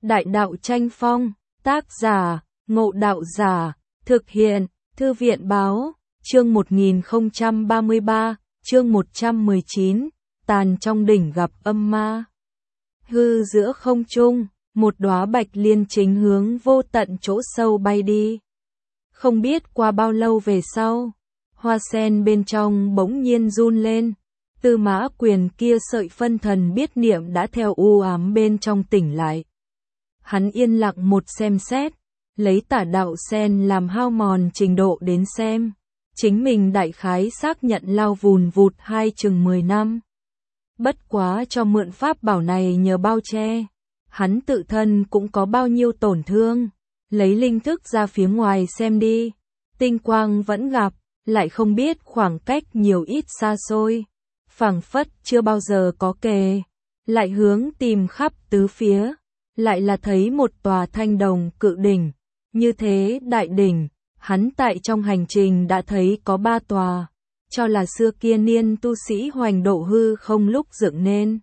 Đại đạo tranh phong, tác giả, Ngộ Đạo Giả, thực hiện, Thư viện báo, chương 1033, chương 119, tàn trong đỉnh gặp âm ma. Hư giữa không trung, một đóa bạch liên chính hướng vô tận chỗ sâu bay đi. Không biết qua bao lâu về sau, hoa sen bên trong bỗng nhiên run lên. Tư Mã Quyền kia sợi phân thần biết niệm đã theo u ám bên trong tỉnh lại. Hắn yên lặng một xem xét, lấy tả đạo sen làm hao mòn trình độ đến xem. Chính mình đại khái xác nhận lao vùn vụt chừng 10 năm. Bất quá cho mượn pháp bảo này nhờ bao che. Hắn tự thân cũng có bao nhiêu tổn thương. Lấy linh thức ra phía ngoài xem đi. Tinh quang vẫn gặp, lại không biết khoảng cách nhiều ít xa xôi. Phảng phất chưa bao giờ có kề. Lại hướng tìm khắp tứ phía. Lại là thấy một tòa thanh đồng cự đỉnh. Như thế đại đỉnh, hắn tại trong hành trình đã thấy có 3 tòa. Cho là xưa kia niên tu sĩ hoành độ hư không lúc dựng nên.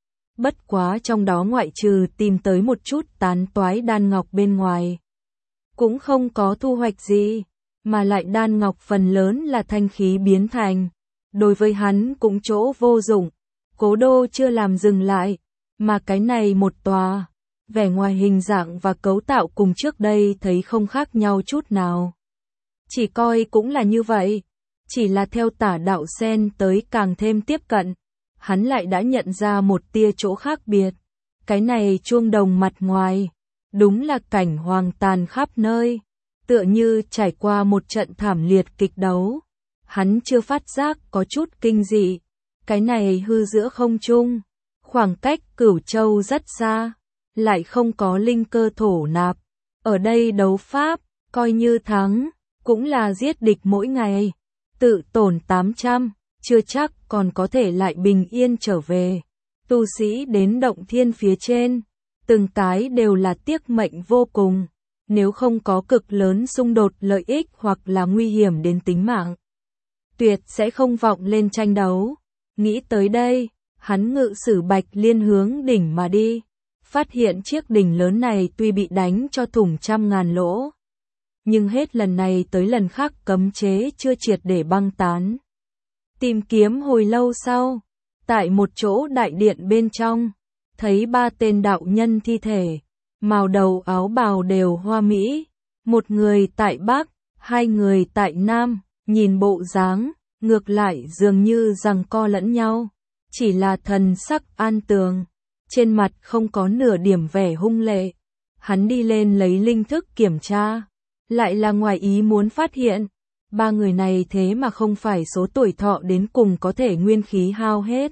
Bất quá trong đó ngoại trừ tìm tới một chút tán toái đan ngọc bên ngoài. Cũng không có thu hoạch gì, mà lại đan ngọc phần lớn là thanh khí biến thành. Đối với hắn cũng chỗ vô dụng, Cố Đô chưa làm dừng lại, mà cái này một tòa, vẻ ngoài hình dạng và cấu tạo cùng trước đây thấy không khác nhau chút nào. Chỉ coi cũng là như vậy, chỉ là theo tả đạo sen tới càng thêm tiếp cận, hắn lại đã nhận ra một tia chỗ khác biệt. Cái này chuông đồng mặt ngoài, đúng là cảnh hoang tàn khắp nơi, tựa như trải qua một trận thảm liệt kịch đấu. Hắn chưa phát giác có chút kinh dị, cái này hư giữa không trung, khoảng cách Cửu Châu rất xa, lại không có linh cơ thổ nạp. Ở đây đấu pháp, coi như thắng, cũng là giết địch mỗi ngày, tự tổn 800, chưa chắc còn có thể lại bình yên trở về. Tu sĩ đến động thiên phía trên, từng cái đều là tiếc mệnh vô cùng, nếu không có cực lớn xung đột lợi ích hoặc là nguy hiểm đến tính mạng. Tuyệt sẽ không vọng lên tranh đấu. Nghĩ tới đây, hắn ngự sử bạch liên hướng đỉnh mà đi. Phát hiện chiếc đỉnh lớn này tuy bị đánh cho thủng trăm ngàn lỗ, nhưng hết lần này tới lần khác cấm chế chưa triệt để băng tán. Tìm kiếm hồi lâu sau, tại một chỗ đại điện bên trong, thấy 3 tên đạo nhân thi thể, màu đầu áo bào đều hoa mỹ, một người tại Bắc, 2 người tại Nam, nhìn bộ dáng, ngược lại dường như giằng co lẫn nhau, chỉ là thần sắc an tường, trên mặt không có nửa điểm vẻ hung lệ. Hắn đi lên lấy linh thức kiểm tra, lại là ngoài ý muốn phát hiện, 3 người này thế mà không phải số tuổi thọ đến cùng có thể nguyên khí hao hết.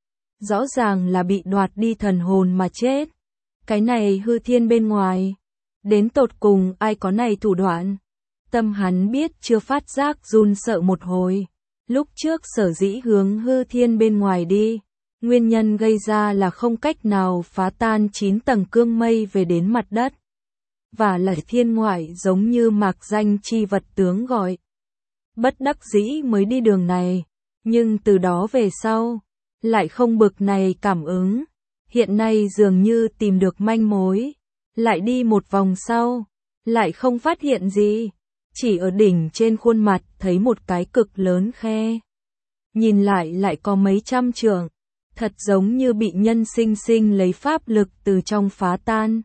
Rõ ràng là bị đoạt đi thần hồn mà chết. Cái này hư thiên bên ngoài, đến tột cùng ai có này thủ đoạn. Tâm hắn biết chưa phát giác run sợ một hồi. Lúc trước sở dĩ hướng hư thiên bên ngoài đi, nguyên nhân gây ra là không cách nào phá tan 9 tầng cương mây về đến mặt đất. Và là thiên ngoại giống như mạc danh chi vật tướng gọi. Bất đắc dĩ mới đi đường này, nhưng từ đó về sau, lại không bực này cảm ứng. Hiện nay dường như tìm được manh mối, lại đi một vòng sau, lại không phát hiện gì. Chỉ ở đỉnh trên khuôn mặt thấy một cái cực lớn khe. Nhìn lại có mấy trăm trượng, thật giống như bị nhân sinh sinh lấy pháp lực từ trong phá tan.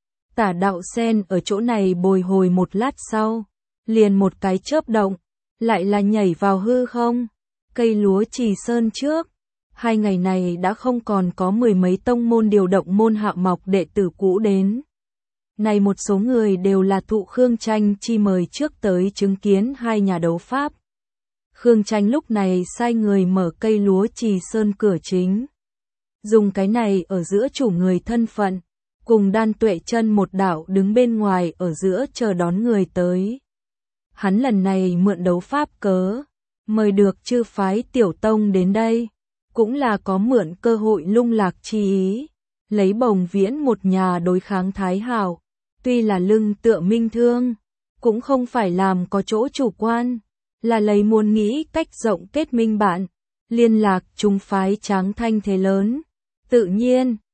Tả đạo sen ở chỗ này bồi hồi một lát sau, liền một cái chớp động, lại là nhảy vào hư không. Cây lúa Trì Sơn trước, 2 ngày này đã không còn có 10 mấy tông môn điều động môn hạ mọc đệ tử cũ đến. Này một số người đều là thụ Khương Tranh chi mời trước tới chứng kiến 2 nhà đấu pháp. Khương Tranh lúc này sai người mở cây lúa Trì Sơn cửa chính. Dùng cái này ở giữa chủ người thân phận, cùng Đan Tuệ Chân một đạo đứng bên ngoài ở giữa chờ đón người tới. Hắn lần này mượn đấu pháp cớ, mời được chư phái tiểu tông đến đây, cũng là có mượn cơ hội lung lạc chi ý, lấy Bồng Viễn một nhà đối kháng Thái Hạo. Tuy là lưng tựa Minh Thương, cũng không phải làm có chỗ chủ quan, là lấy muốn nghĩ cách rộng kết minh bạn, liên lạc chúng phái tráng thanh thế lớn. Tự nhiên,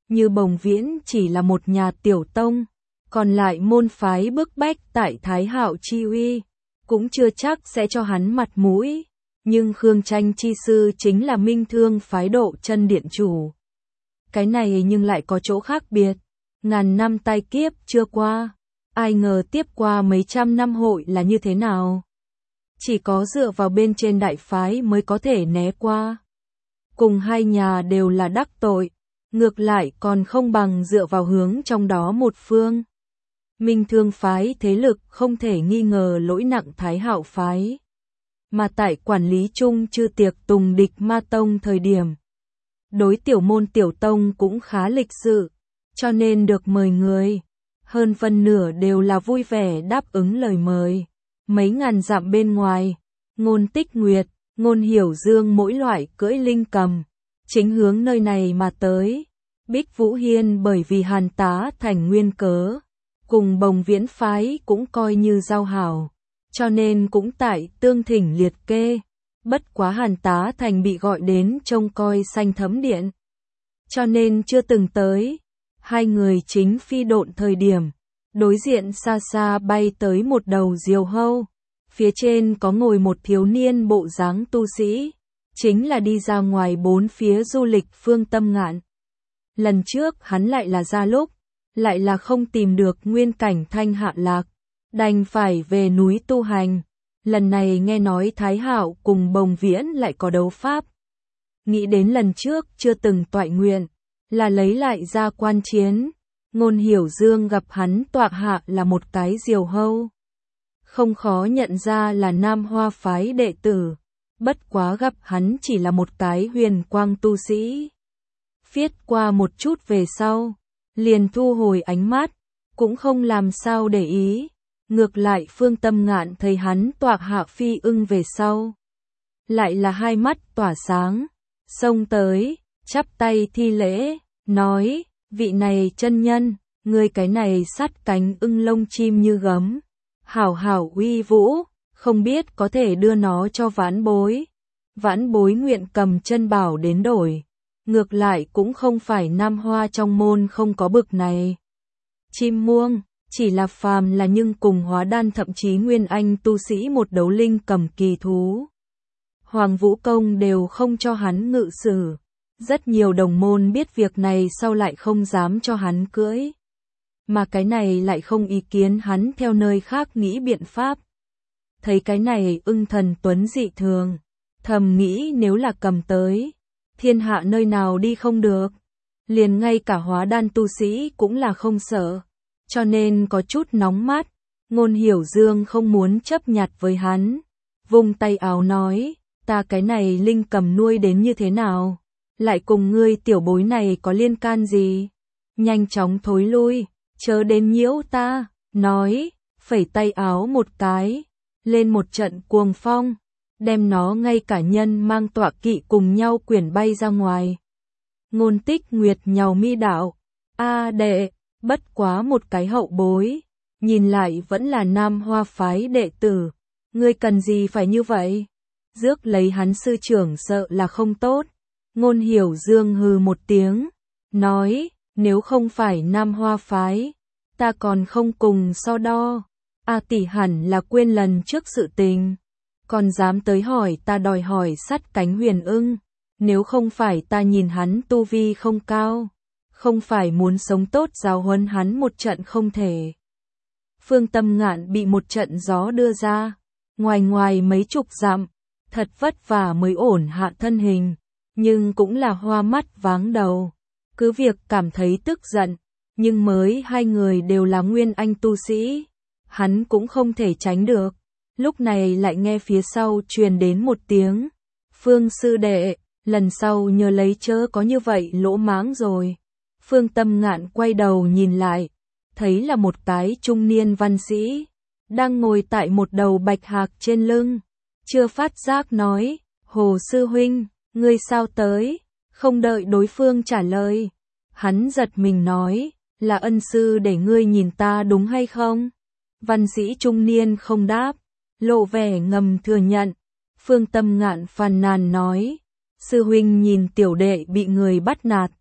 như Bồng Viễn chỉ là một nhà tiểu tông, còn lại môn phái bức bách tại Thái Hạo chi uy, cũng chưa chắc sẽ cho hắn mặt mũi, nhưng Khương Tranh chi sư chính là Minh Thương phái Độ Chân điện chủ. Cái này nhưng lại có chỗ khác biệt, ngàn năm tai kiếp chưa qua, ai ngờ tiếp qua mấy trăm năm hội là như thế nào. Chỉ có dựa vào bên trên đại phái mới có thể né qua. Cùng hai nhà đều là đắc tội, ngược lại còn không bằng dựa vào hướng trong đó một phương. Minh Thương phái thế lực không thể nghi ngờ lỗi nặng Thái Hạo phái. Mà tại quản lý chung chư tiệc tùng địch ma tông thời điểm, đối tiểu môn tiểu tông cũng khá lịch sự, cho nên được mời người. Hơn phân nửa đều là vui vẻ đáp ứng lời mời. Mấy ngàn dặm bên ngoài, Ngôn Tích Nguyệt, Ngôn Hiểu Dương mỗi loại cưỡi linh cầm, chính hướng nơi này mà tới. Bích Vũ Hiên bởi vì Hàn Tá Thành nguyên cớ, cùng Bồng Viễn phái cũng coi như giao hảo, cho nên cũng tại tương thỉnh liệt kê. Bất quá Hàn Tá Thành bị gọi đến trông coi Sanh Thấm Điện, cho nên chưa từng tới. Hai người chính phi độn thời điểm, đối diện xa xa bay tới một đầu diều hâu, phía trên có ngồi một thiếu niên bộ dáng tu sĩ, chính là đi ra ngoài bốn phía du lịch Phương Tâm Ngạn. Lần trước hắn lại là ra lúc, lại là không tìm được nguyên cảnh thanh hạ lạc, đành phải về núi tu hành. Lần này nghe nói Thái Hạo cùng Bồng Viễn lại có đấu pháp. Nghĩ đến lần trước chưa từng toại nguyện, là lấy lại ra quan chiến. Ngôn Hiểu Dương gặp hắn tọa hạ là một cái diều hâu, không khó nhận ra là Nam Hoa phái đệ tử, bất quá gặp hắn chỉ là một cái huyền quang tu sĩ. Phiết qua một chút về sau, liền thu hồi ánh mắt, cũng không làm sao để ý. Ngược lại Phương Tâm Ngạn thấy hắn tọa hạ phi ưng về sau, lại là hai mắt tỏa sáng, xông tới, chắp tay thi lễ, nói, vị này chân nhân, ngươi cái này sát cánh ưng lông chim như gấm, hảo hảo uy vũ, không biết có thể đưa nó cho vãn bối. Vãn bối nguyện cầm chân bảo đến đổi, ngược lại cũng không phải Nam Hoa trong môn không có bực này. Chim muông, chỉ là phàm là nhưng cùng hóa đan thậm chí nguyên anh tu sĩ một đấu linh cầm kỳ thú, Hoàng Vũ Công đều không cho hắn ngự sử. Rất nhiều đồng môn biết việc này sau lại không dám cho hắn cưỡi. Mà cái này lại không ý kiến hắn theo nơi khác nghĩ biện pháp. Thấy cái này ưng thần tuấn dị thường, thầm nghĩ nếu là cầm tới, thiên hạ nơi nào đi không được. Liền ngay cả hóa đan tu sĩ cũng là không sợ, cho nên có chút nóng mắt. Ngôn Hiểu Dương không muốn chấp nhặt với hắn, vung tay áo nói, ta cái này linh cầm nuôi đến như thế nào, lại cùng ngươi tiểu bối này có liên can gì? Nhanh chóng thối lui, chớ đến nhiễu ta, nói, phẩy tay áo một cái, lên một trận cuồng phong, đem nó ngay cả nhân mang tọa kỵ cùng nhau quyển bay ra ngoài. Ngôn Tích Nguyệt nhàu mi đạo, a đệ, bất quá một cái hậu bối, nhìn lại vẫn là Nam Hoa phái đệ tử, ngươi cần gì phải như vậy? Rước lấy hắn sư trưởng sợ là không tốt. Ngôn Hiểu Dương hừ một tiếng, nói, nếu không phải Nam Hoa phái, ta còn không cùng so đo. A tỷ hẳn là quên lần trước sự tình, còn dám tới hỏi ta đòi hỏi sắt cánh huyền ưng, nếu không phải ta nhìn hắn tu vi không cao, không phải muốn sống tốt giáo huấn hắn một trận không thể. Phương Tâm Ngạn bị một trận gió đưa ra, ngoài mấy chục dặm, thật vất vả mới ổn hạ thân hình, nhưng cũng là hoa mắt váng đầu. Cứ việc cảm thấy tức giận, nhưng mới hai người đều là nguyên anh tu sĩ, hắn cũng không thể tránh được. Lúc này lại nghe phía sau truyền đến một tiếng, Phương sư đệ, lần sau nhờ lấy chớ có như vậy lỗ mãng rồi. Phương Tâm Ngạn quay đầu nhìn lại, thấy là một cái trung niên văn sĩ, đang ngồi tại một đầu bạch hạc trên lưng, chưa phát giác nói, Hồ sư huynh, ngươi sao tới? Không đợi đối phương trả lời, hắn giật mình nói, là ân sư để ngươi nhìn ta đúng hay không? Văn sĩ trung niên không đáp, lộ vẻ ngầm thừa nhận. Phương Tâm Ngạn phàn nàn nói, sư huynh nhìn tiểu đệ bị người bắt nạt,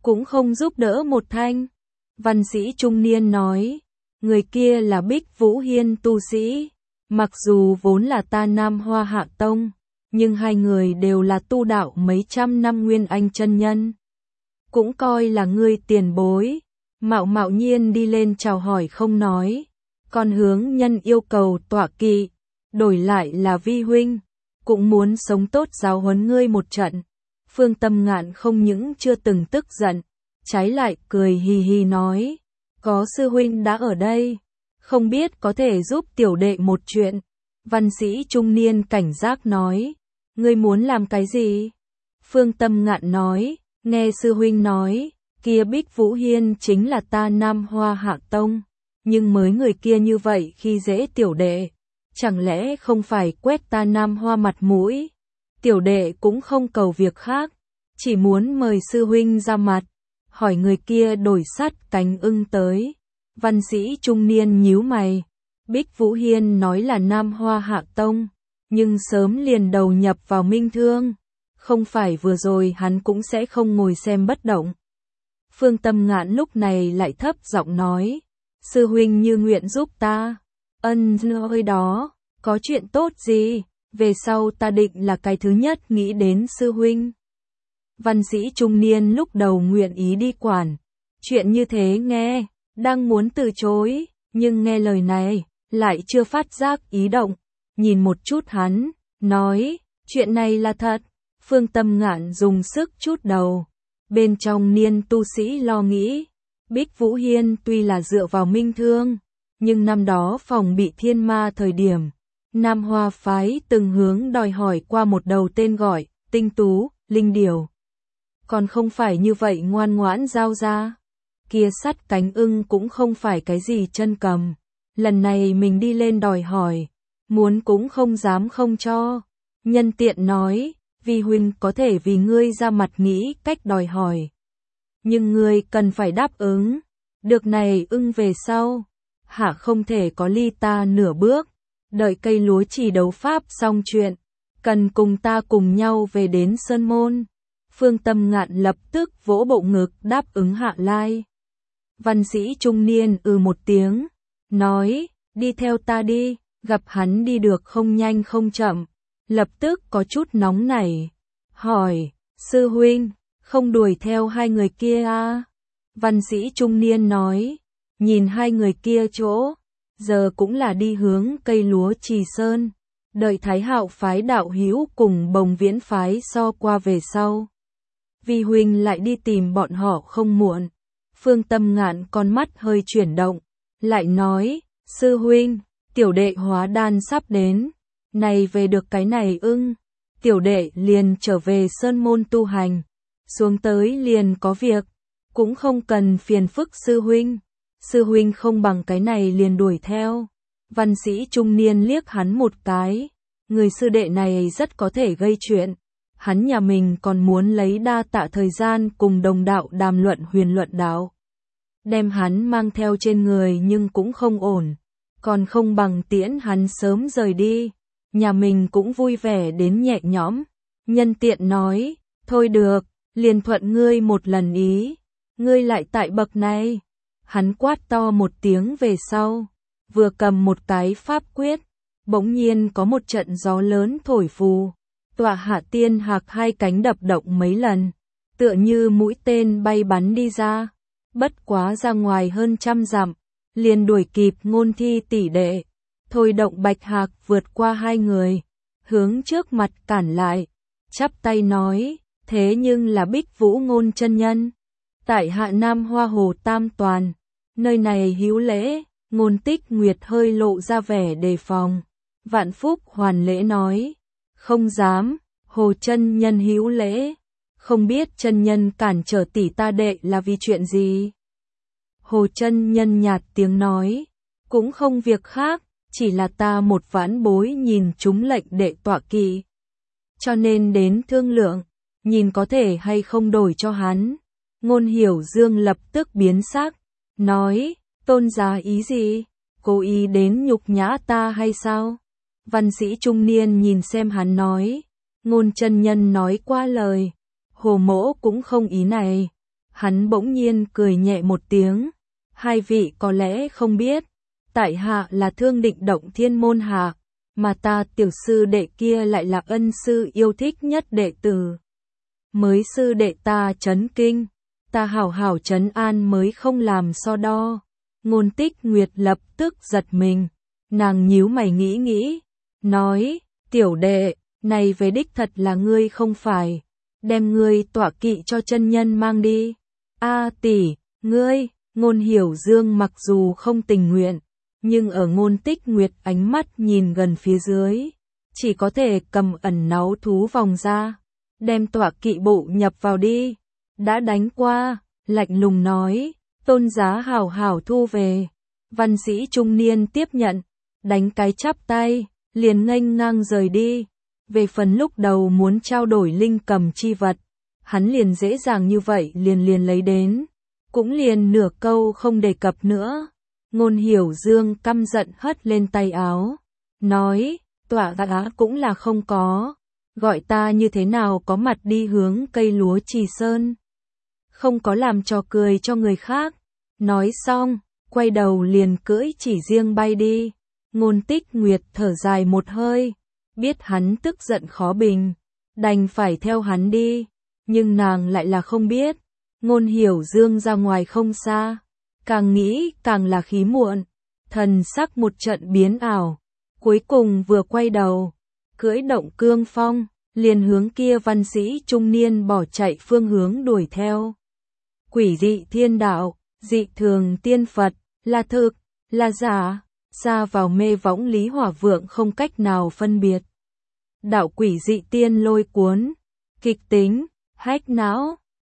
cũng không giúp đỡ một thanh. Văn sĩ trung niên nói, người kia là Bích Vũ Hiên tu sĩ, mặc dù vốn là ta Nam Hoa Hạ Tông, nhưng hai người đều là tu đạo mấy trăm năm Nguyên Anh chân nhân. Cũng coi là ngươi tiền bối. Mạo mạo nhiên đi lên chào hỏi không nói, còn hướng nhân yêu cầu tọa kỵ, đổi lại là vi huynh, cũng muốn sống tốt giáo huấn ngươi một trận. Phương Tâm Ngạn không những chưa từng tức giận, trái lại cười hì hì nói, có sư huynh đã ở đây, không biết có thể giúp tiểu đệ một chuyện. Văn sĩ trung niên cảnh giác nói, ngươi muốn làm cái gì? Phương Tâm Ngạn nói, nghe sư huynh nói, kia Bích Vũ Hiên chính là ta Nam Hoa Hạ Tông, nhưng mới người kia như vậy khi dễ tiểu đệ, chẳng lẽ không phải quét ta Nam Hoa mặt mũi? Tiểu đệ cũng không cầu việc khác, chỉ muốn mời sư huynh ra mặt, hỏi người kia đổi sắt cánh ưng tới. Văn sĩ trung niên nhíu mày, Bích Vũ Hiên nói là Nam Hoa Hạ Tông, nhưng sớm liền đầu nhập vào Minh Thương, không phải vừa rồi hắn cũng sẽ không ngồi xem bất động. Phương Tâm Ngạn lúc này lại thấp giọng nói, sư huynh như nguyện giúp ta, ơi đó, có chuyện tốt gì, về sau ta định là cái thứ nhất nghĩ đến sư huynh. Văn sĩ trung niên lúc đầu nguyện ý đi quản, chuyện như thế nghe, đang muốn từ chối, nhưng nghe lời này, lại chưa phát giác ý động, nhìn một chút hắn, nói, chuyện này là thật. Phương Tâm Ngạn dùng sức chút đầu. Bên trong niên tu sĩ lo nghĩ, Bích Vũ Hiên tuy là dựa vào Minh Thương, nhưng năm đó phòng bị thiên ma thời điểm, Nam Hoa phái từng hướng đòi hỏi qua một đầu tên gọi, tinh tú, linh điểu. Còn không phải như vậy ngoan ngoãn giao ra. Kia sắt cánh ưng cũng không phải cái gì chân cầm. Lần này mình đi lên đòi hỏi, muốn cũng không dám không cho. Nhân tiện nói, vì huynh có thể vì ngươi ra mặt nghĩ cách đòi hỏi. Nhưng ngươi cần phải đáp ứng. Được này ưng về sau, hạ không thể có ly ta nửa bước. Đợi cây lúa chỉ đấu pháp xong chuyện, cần cùng ta cùng nhau về đến Sơn Môn. Phương Tâm Ngạn lập tức vỗ bộ ngực đáp ứng Hạ Lai. Văn sĩ trung niên một tiếng, nói, đi theo ta đi, gặp hắn đi được không nhanh không chậm, lập tức có chút nóng nảy, hỏi, sư huynh, không đuổi theo hai người kia à? Văn sĩ trung niên nói, nhìn hai người kia chỗ, giờ cũng là đi hướng cây lúa Trì Sơn, đợi Thái Hạo phái đạo hữu cùng Bồng Viễn phái so qua về sau. Vi huynh lại đi tìm bọn họ không muộn. Phương Tâm Ngạn con mắt hơi chuyển động, lại nói, sư huynh, tiểu đệ hóa đan sắp đến, này về được cái này ưng, tiểu đệ liền trở về Sơn Môn tu hành, xuống tới liền có việc, cũng không cần phiền phức sư huynh không bằng cái này liền đuổi theo. Văn sĩ trung niên liếc hắn một cái, người sư đệ này rất có thể gây chuyện. Hắn nhà mình còn muốn lấy đa tạ thời gian cùng đồng đạo đàm luận huyền luận đạo. Đem hắn mang theo trên người nhưng cũng không ổn, còn không bằng tiễn hắn sớm rời đi, nhà mình cũng vui vẻ đến nhẹ nhõm. Nhân tiện nói, thôi được, liền thuận ngươi một lần ý, ngươi lại tại bậc này. Hắn quát to một tiếng về sau, vừa cầm một cái pháp quyết, bỗng nhiên có một trận gió lớn thổi phù. Tọa Hạ Tiên Hạc hai cánh đập động mấy lần, tựa như mũi tên bay bắn đi ra, bất quá ra ngoài hơn 100 dặm, liền đuổi kịp Ngôn Thi tỷ đệ, thôi động Bạch Hạc vượt qua hai người, hướng trước mặt cản lại, chắp tay nói, thế nhưng là Bích Vũ Ngôn chân nhân, tại Hạ Nam Hoa Hồ Tam Toàn, nơi này hữu lễ. Ngôn Tích Nguyệt hơi lộ ra vẻ đề phòng, Vạn Phúc hoàn lễ nói, không dám, Hồ chân nhân hữu lễ, không biết chân nhân cản trở tỷ ta đệ là vì chuyện gì. Hồ chân nhân nhạt tiếng nói, cũng không việc khác, chỉ là ta một vãn bối nhìn chúng lệnh đệ tọa kỵ, cho nên đến thương lượng, nhìn có thể hay không đổi cho hắn. Ngôn Hiểu Dương lập tức biến sắc, nói, tôn giá ý gì, cố ý đến nhục nhã ta hay sao? Văn sĩ trung niên nhìn xem hắn nói, Ngôn chân nhân nói qua lời, Hồ mỗ cũng không ý này. Hắn bỗng nhiên cười nhẹ một tiếng. Hai vị có lẽ không biết, tại hạ là Thương Định Động Thiên môn hạ, mà ta tiểu sư đệ kia lại là ân sư yêu thích nhất đệ tử. Mới sư đệ ta chấn kinh, ta hảo hảo trấn an mới không làm so đo. Ngôn Tích Nguyệt lập tức giật mình, nàng nhíu mày nghĩ, nói, tiểu đệ, này về đích thật là ngươi không phải, đem ngươi tọa kỵ cho chân nhân mang đi. A tỷ, ngươi, Ngôn Hiểu Dương mặc dù không tình nguyện, nhưng ở Ngôn Tích Nguyệt ánh mắt nhìn gần phía dưới, chỉ có thể cầm ẩn náu thú vòng ra, đem tọa kỵ bộ nhập vào đi. Đã đánh qua, lạnh lùng nói, tôn giá hảo hảo thu về. Văn sĩ trung niên tiếp nhận, đánh cái chắp tay, liền nghênh ngang rời đi. Về phần lúc đầu muốn trao đổi linh cầm chi vật, hắn liền dễ dàng như vậy liền lấy đến, cũng liền nửa câu không đề cập nữa. Ngôn Hiểu Dương căm giận hất lên tay áo, nói, tọa giá cũng là không có, gọi ta như thế nào có mặt đi hướng cây lúa Trì Sơn. Không có làm trò cười cho người khác. Nói xong, quay đầu liền cưỡi chỉ riêng bay đi. Ngôn Tích Nguyệt thở dài một hơi, biết hắn tức giận khó bình, đành phải theo hắn đi, nhưng nàng lại là không biết, Ngôn Hiểu Dương ra ngoài không xa, càng nghĩ càng là khí muộn, thần sắc một trận biến ảo, cuối cùng vừa quay đầu, cưỡi Động Cương Phong, liền hướng kia văn sĩ trung niên bỏ chạy phương hướng đuổi theo. Quỷ dị thiên đạo, dị thường tiên Phật, là thực, là giả, xa vào mê võng Lý Hỏa Vượng không cách nào phân biệt. Đạo quỷ dị tiên lôi cuốn, kịch tính, hách não.